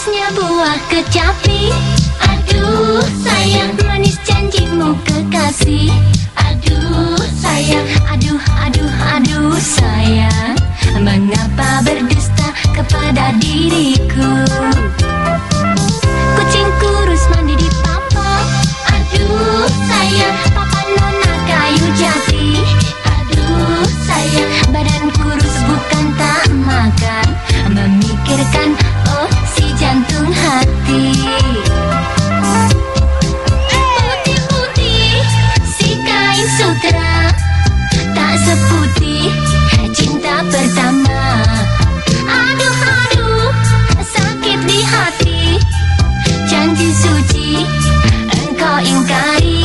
Manisnya buah kecapi, aduh sayang. Manis janjimu kekasih, aduh sayang. Aduh, aduh, aduh sayang. Mengapa berdusta kepada diriku? Kucing kurus mandi di papa, aduh sayang. Papa nona kayu jati, aduh sayang. Badan kurus bukan tak makan, memikirkan oh si jantung hati. Putih-putih si kain sutra, tak seputih cinta pertama. Aduh, aduh, sakit di hati, janji suci engkau ingkari.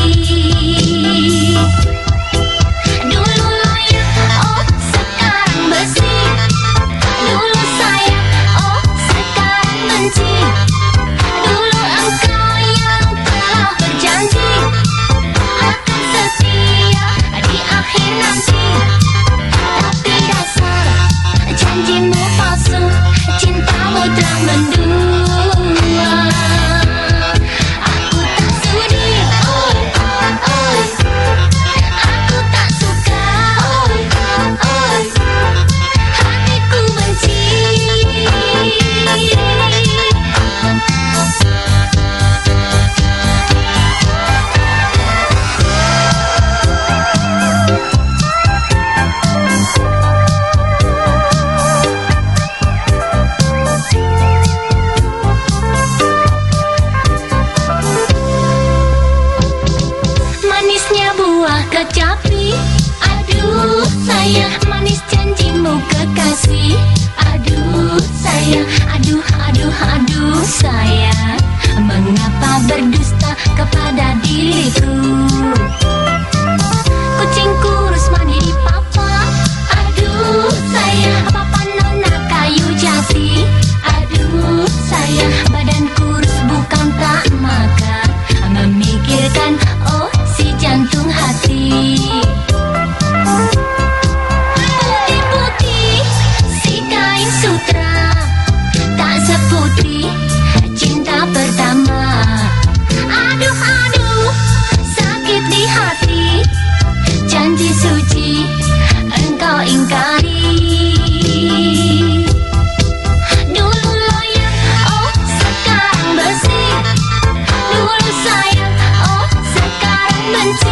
Dulu loyang, oh sekarang besi. Dulu sayang, oh sekarang benci. Dulu engkau yang telah berjanji akan setia di akhir nanti. Tapi dasar janjimu palsu, cintamu telah mendua. Aku tak sudi, oi, oi. Aku tak suka, oi, oi. Hatiku benci. Manisnya buah kecapi, aduh sayang. Manis janjimu kekasih, aduh sayang. Aduh, aduh, aduh sayang. Mengapa berdusta kepada diriku? Kucing kurus mandi di papa, aduh sayang. Papa nona kayu jati, aduh sayang. Badan kurus bukan tak makan, memikirkan oh si jantung hati. Putih-putih si kain sutra, tak seputih cinta pertama. Aduh, aduh, sakit di hati, janji suci engkau ingkari. Dulu loyang, oh sekarang besi. Dulu sayang, oh sekarang benci.